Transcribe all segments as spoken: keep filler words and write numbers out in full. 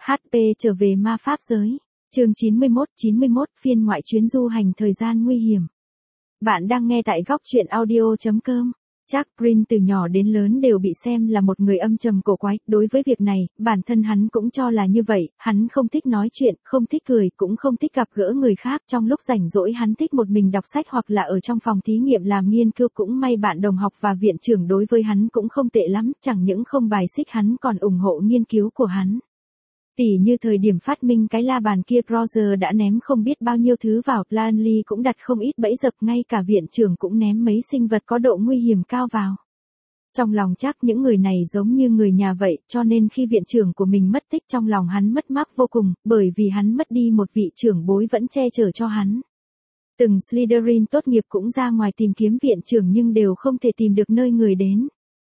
hát pê trở về ma pháp giới. Chương chín mươi mốt, chín mươi mốt phiên ngoại chuyến du hành thời gian nguy hiểm. Bạn đang nghe tại góc truyện audio chấm com. Jack Green từ nhỏ đến lớn đều bị xem là một người âm trầm cổ quái, đối với việc này, bản thân hắn cũng cho là như vậy, hắn không thích nói chuyện, không thích cười, cũng không thích gặp gỡ người khác, trong lúc rảnh rỗi hắn thích một mình đọc sách hoặc là ở trong phòng thí nghiệm làm nghiên cứu, cũng may bạn đồng học và viện trưởng đối với hắn cũng không tệ lắm, chẳng những không bài xích hắn còn ủng hộ nghiên cứu của hắn. Tỉ như thời điểm phát minh cái la bàn kia Roger đã ném không biết bao nhiêu thứ vào, Lanley cũng đặt không ít bẫy dập, ngay cả viện trưởng cũng ném mấy sinh vật có độ nguy hiểm cao vào. Trong lòng chắc những người này giống như người nhà vậy, cho nên khi viện trưởng của mình mất tích trong lòng hắn mất mát vô cùng, bởi vì hắn mất đi một vị trưởng bối vẫn che chở cho hắn. Từng Slytherin tốt nghiệp cũng ra ngoài tìm kiếm viện trưởng nhưng đều không thể tìm được nơi người đến.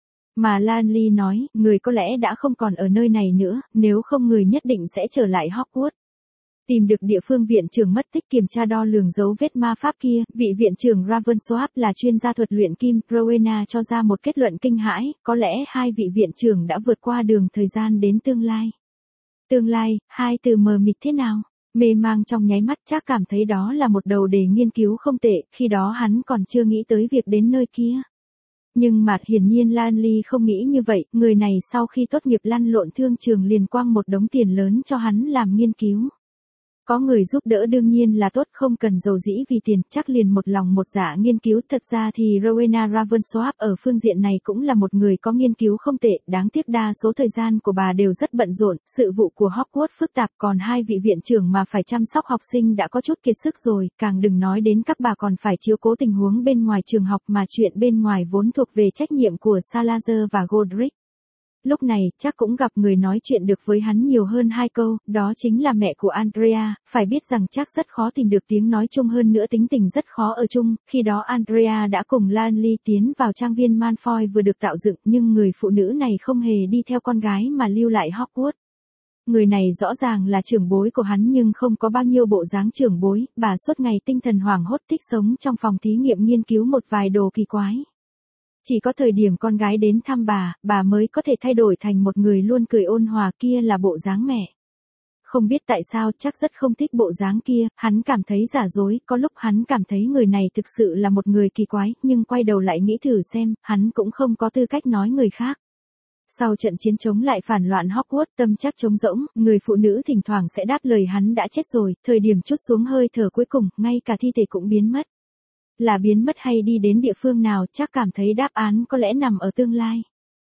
Mà Lanley nói, người có lẽ đã không còn ở nơi này nữa, nếu không người nhất định sẽ trở lại Hogwarts. Tìm được địa phương viện trưởng mất tích, kiểm tra đo lường dấu vết ma pháp kia, vị viện trưởng Ravensworth là chuyên gia thuật luyện kim, Rowena cho ra một kết luận kinh hãi, có lẽ hai vị viện trưởng đã vượt qua đường thời gian đến tương lai. Tương lai, hai từ mờ mịt thế nào? Mê mang trong nháy mắt, chắc cảm thấy đó là một đầu đề nghiên cứu không tệ, khi đó hắn còn chưa nghĩ tới việc đến nơi kia. Nhưng mà hiển nhiên Lanley không nghĩ như vậy, người này sau khi tốt nghiệp lăn lộn thương trường liền quăng một đống tiền lớn cho hắn làm nghiên cứu. Có người giúp đỡ đương nhiên là tốt, không cần giàu dĩ vì tiền, chắc liền một lòng một dạ nghiên cứu. Thật ra thì Rowena Ravensworth ở phương diện này cũng là một người có nghiên cứu không tệ, đáng tiếc đa số thời gian của bà đều rất bận rộn, sự vụ của Hogwarts phức tạp, còn hai vị viện trưởng mà phải chăm sóc học sinh đã có chút kiệt sức rồi, càng đừng nói đến các bà còn phải chiếu cố tình huống bên ngoài trường học, mà chuyện bên ngoài vốn thuộc về trách nhiệm của Salazar và Godric. Lúc này, chắc cũng gặp người nói chuyện được với hắn nhiều hơn hai câu, đó chính là mẹ của Andrea, phải biết rằng chắc rất khó tìm được tiếng nói chung, hơn nữa tính tình rất khó ở chung, khi đó Andrea đã cùng Lanley tiến vào trang viên Malfoy vừa được tạo dựng, nhưng người phụ nữ này không hề đi theo con gái mà lưu lại Hogwarts. Người này rõ ràng là trưởng bối của hắn nhưng không có bao nhiêu bộ dáng trưởng bối, bà suốt ngày tinh thần hoảng hốt thích sống trong phòng thí nghiệm nghiên cứu một vài đồ kỳ quái. Chỉ có thời điểm con gái đến thăm bà, bà mới có thể thay đổi thành một người luôn cười ôn hòa, kia là bộ dáng mẹ. Không biết tại sao, chắc rất không thích bộ dáng kia, hắn cảm thấy giả dối, có lúc hắn cảm thấy người này thực sự là một người kỳ quái, nhưng quay đầu lại nghĩ thử xem, hắn cũng không có tư cách nói người khác. Sau trận chiến chống lại phản loạn Hogwarts, tâm chắc trống rỗng, người phụ nữ thỉnh thoảng sẽ đáp lời hắn đã chết rồi, thời điểm trút xuống hơi thở cuối cùng, ngay cả thi thể cũng biến mất. Là biến mất hay đi đến địa phương nào, chắc cảm thấy đáp án có lẽ nằm ở tương lai.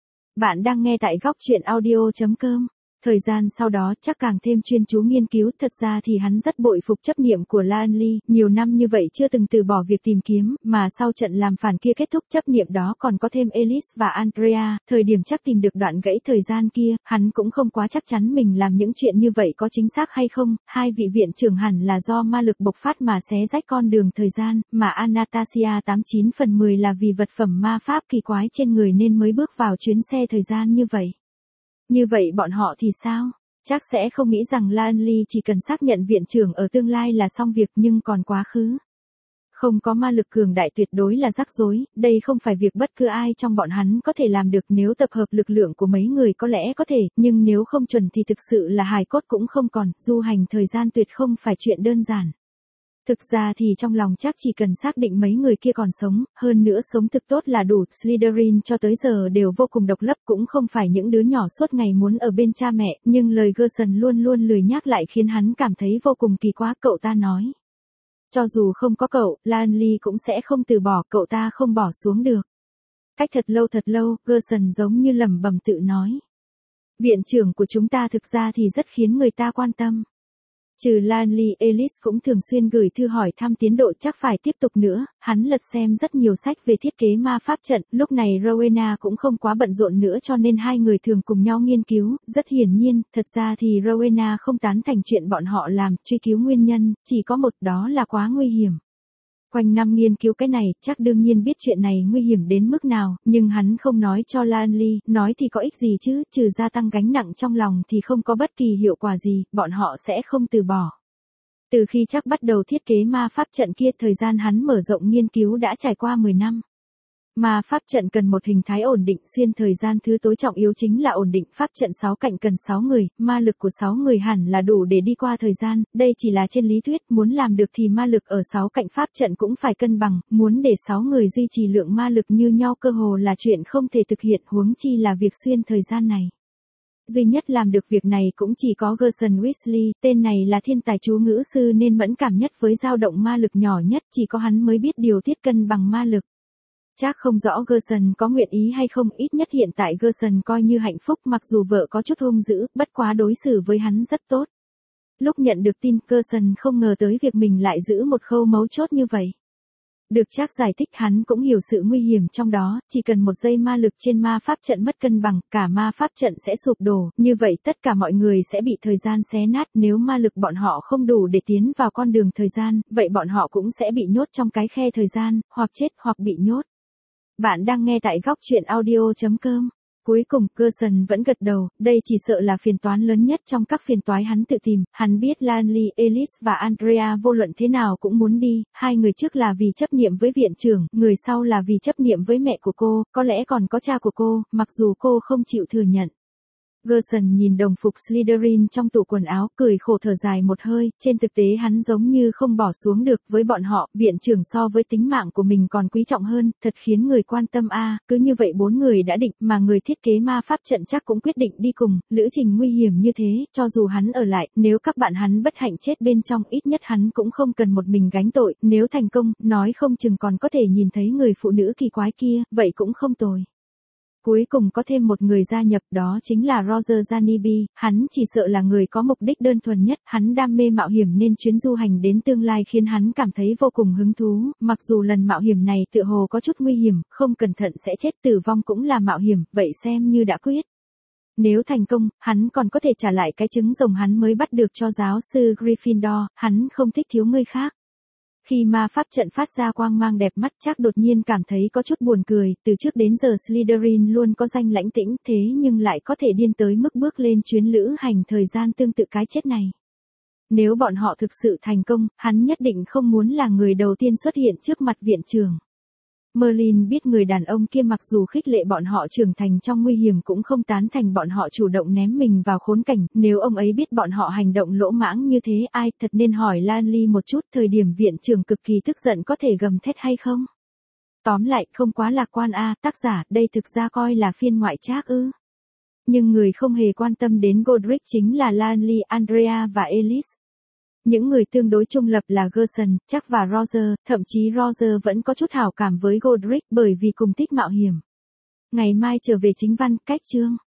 Bạn đang nghe tại góc truyện audio chấm com. Thời gian sau đó chắc càng thêm chuyên chú nghiên cứu, thật ra thì hắn rất bội phục chấp niệm của Lanley, nhiều năm như vậy chưa từng từ bỏ việc tìm kiếm, mà sau trận làm phản kia kết thúc chấp niệm đó còn có thêm Alice và Andrea, thời điểm chắc tìm được đoạn gãy thời gian kia, hắn cũng không quá chắc chắn mình làm những chuyện như vậy có chính xác hay không, hai vị viện trưởng hẳn là do ma lực bộc phát mà xé rách con đường thời gian, mà Anastasia tám chín phần mười là vì vật phẩm ma pháp kỳ quái trên người nên mới bước vào chuyến xe thời gian như vậy. Như vậy bọn họ thì sao? Chắc sẽ không nghĩ rằng Lanley chỉ cần xác nhận viện trưởng ở tương lai là xong việc, nhưng còn quá khứ. Không có ma lực cường đại tuyệt đối là rắc rối, đây không phải việc bất cứ ai trong bọn hắn có thể làm được, nếu tập hợp lực lượng của mấy người có lẽ có thể, nhưng nếu không chuẩn thì thực sự là hài cốt cũng không còn, du hành thời gian tuyệt không phải chuyện đơn giản. Thực ra thì trong lòng chắc chỉ cần xác định mấy người kia còn sống, hơn nữa sống thực tốt là đủ, Slytherin cho tới giờ đều vô cùng độc lập, cũng không phải những đứa nhỏ suốt ngày muốn ở bên cha mẹ, nhưng lời Gerson luôn luôn lười nhắc lại khiến hắn cảm thấy vô cùng kỳ quá, cậu ta nói. Cho dù không có cậu, Lanley cũng sẽ không từ bỏ, cậu ta không bỏ xuống được. Cách thật lâu thật lâu, Gerson giống như lẩm bẩm tự nói. Viện trưởng của chúng ta thực ra thì rất khiến người ta quan tâm. Trừ Lanley, Alice cũng thường xuyên gửi thư hỏi thăm tiến độ, chắc phải tiếp tục nữa, hắn lật xem rất nhiều sách về thiết kế ma pháp trận, lúc này Rowena cũng không quá bận rộn nữa cho nên hai người thường cùng nhau nghiên cứu, rất hiển nhiên, thật ra thì Rowena không tán thành chuyện bọn họ làm, truy cứu nguyên nhân, chỉ có một, đó là quá nguy hiểm. Quanh năm nghiên cứu cái này, chắc đương nhiên biết chuyện này nguy hiểm đến mức nào, nhưng hắn không nói cho Lanley, nói thì có ích gì chứ, trừ gia tăng gánh nặng trong lòng thì không có bất kỳ hiệu quả gì, bọn họ sẽ không từ bỏ. Từ khi chắc bắt đầu thiết kế ma pháp trận kia, thời gian hắn mở rộng nghiên cứu đã trải qua mười năm. Ma pháp trận cần một hình thái ổn định xuyên thời gian, thứ tối trọng yếu chính là ổn định. Pháp trận sáu cạnh cần sáu người, ma lực của sáu người hẳn là đủ để đi qua thời gian, đây chỉ là trên lý thuyết, muốn làm được thì ma lực ở sáu cạnh pháp trận cũng phải cân bằng, muốn để sáu người duy trì lượng ma lực như nhau cơ hồ là chuyện không thể thực hiện, huống chi là việc xuyên thời gian này. Duy nhất làm được việc này cũng chỉ có Gerson Weasley, tên này là thiên tài chú ngữ sư nên mẫn cảm nhất với dao động ma lực nhỏ nhất, chỉ có hắn mới biết điều tiết cân bằng ma lực. Chắc không rõ Gerson có nguyện ý hay không, ít nhất hiện tại Gerson coi như hạnh phúc, mặc dù vợ có chút hung dữ, bất quá đối xử với hắn rất tốt. Lúc nhận được tin, Gerson không ngờ tới việc mình lại giữ một khâu mấu chốt như vậy. Được Trác giải thích, hắn cũng hiểu sự nguy hiểm trong đó, chỉ cần một giây ma lực trên ma pháp trận mất cân bằng, cả ma pháp trận sẽ sụp đổ, như vậy tất cả mọi người sẽ bị thời gian xé nát, nếu ma lực bọn họ không đủ để tiến vào con đường thời gian, vậy bọn họ cũng sẽ bị nhốt trong cái khe thời gian, hoặc chết hoặc bị nhốt. Bạn đang nghe tại góc truyện audio chấm com. Cuối cùng, Gerson vẫn gật đầu, đây chỉ sợ là phiền toán lớn nhất trong các phiền toái hắn tự tìm, hắn biết Lanley, Ellis và Andrea vô luận thế nào cũng muốn đi, hai người trước là vì chấp niệm với viện trưởng, người sau là vì chấp niệm với mẹ của cô, có lẽ còn có cha của cô, mặc dù cô không chịu thừa nhận. Gerson nhìn đồng phục Slytherin trong tủ quần áo, cười khổ thở dài một hơi, trên thực tế hắn giống như không bỏ xuống được, với bọn họ, viện trưởng so với tính mạng của mình còn quý trọng hơn, thật khiến người quan tâm a. À, cứ như vậy bốn người đã định, mà người thiết kế ma pháp trận chắc cũng quyết định đi cùng, lữ trình nguy hiểm như thế, cho dù hắn ở lại, nếu các bạn hắn bất hạnh chết bên trong, ít nhất hắn cũng không cần một mình gánh tội, nếu thành công, nói không chừng còn có thể nhìn thấy người phụ nữ kỳ quái kia, vậy cũng không tồi. Cuối cùng có thêm một người gia nhập, đó chính là Roger Zanibi, hắn chỉ sợ là người có mục đích đơn thuần nhất, hắn đam mê mạo hiểm nên chuyến du hành đến tương lai khiến hắn cảm thấy vô cùng hứng thú, mặc dù lần mạo hiểm này tựa hồ có chút nguy hiểm, không cẩn thận sẽ chết, tử vong cũng là mạo hiểm, vậy xem như đã quyết. Nếu thành công, hắn còn có thể trả lại cái trứng rồng hắn mới bắt được cho giáo sư Gryffindor, hắn không thích thiếu người khác. Khi ma pháp trận phát ra quang mang đẹp mắt, Trác đột nhiên cảm thấy có chút buồn cười, từ trước đến giờ Slytherin luôn có danh lãnh tĩnh, thế nhưng lại có thể điên tới mức bước lên chuyến lữ hành thời gian tương tự cái chết này. Nếu bọn họ thực sự thành công, hắn nhất định không muốn là người đầu tiên xuất hiện trước mặt viện trưởng. Merlin biết người đàn ông kia mặc dù khích lệ bọn họ trưởng thành trong nguy hiểm cũng không tán thành bọn họ chủ động ném mình vào khốn cảnh, nếu ông ấy biết bọn họ hành động lỗ mãng như thế, ai thật nên hỏi Lanley một chút, thời điểm viện trưởng cực kỳ tức giận có thể gầm thét hay không? Tóm lại, không quá lạc quan a, à, tác giả, đây thực ra coi là phiên ngoại Trác ư? Nhưng người không hề quan tâm đến Godric chính là Lanley, Andrea và Ellis. Những người tương đối trung lập là Gerson, Trác và Roger, thậm chí Roger vẫn có chút hảo cảm với Godric bởi vì cùng thích mạo hiểm. Ngày mai trở về chính văn, cách chương.